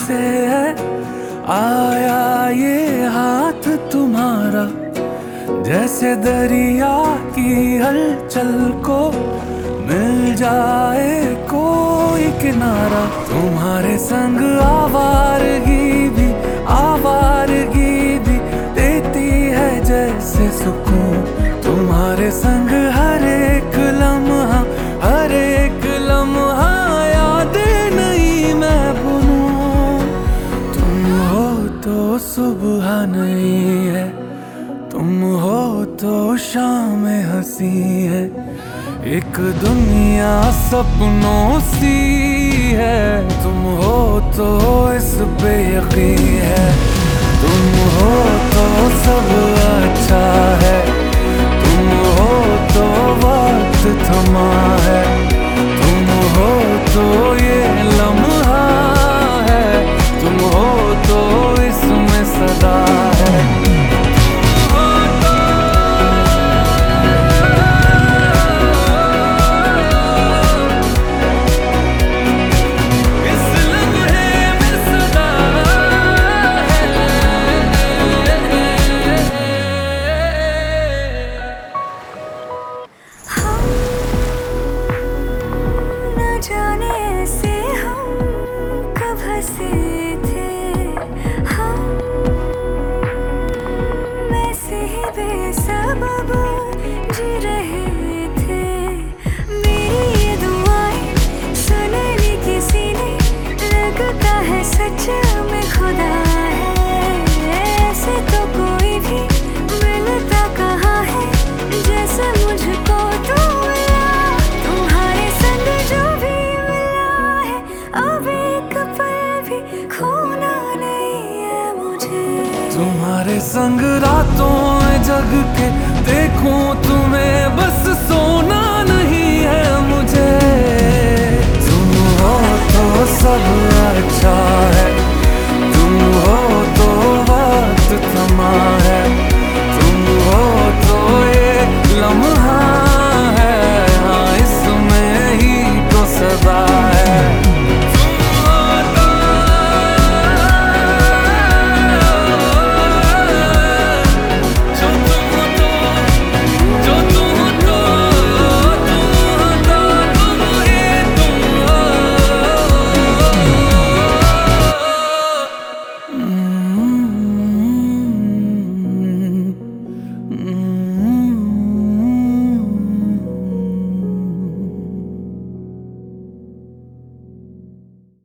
से है आया ये हाथ तुम्हारा, जैसे दरिया की हलचल को मिल जाए कोई किनारा। तुम्हारे संग आवारगी भी देती है जैसे सुकून। तुम्हारे संग हर एक लम्हा यादें नहीं मैं भूलूं। तुम हो तो सुबह नहीं है, तुम हो तो शाम हंसी है, एक दुनिया सपनों सी है। तुम हो तो इस पे यकीन है, तुम हो तो सब अच्छा है, तुम हो तो वक्त थमा है, तुम हो तो ये लम्हा है, तुम हो तो इसमें सदा है। जाने से हम कब हंसे थे, हम वैसे ही बेसबब जी रहे थे। मेरी ये दुआएं सुनने किसी ने, लगता है सच में खुदा है। ऐसे तो कोई भी मिलता कहाँ है जैसे मुझको तू मिला। तुम्हारे संग जो भी मिला है, अब एक पल भी खोना नहीं है मुझे। तुम्हारे संग रातों में जग के देखूं तुम्हें, बस सोना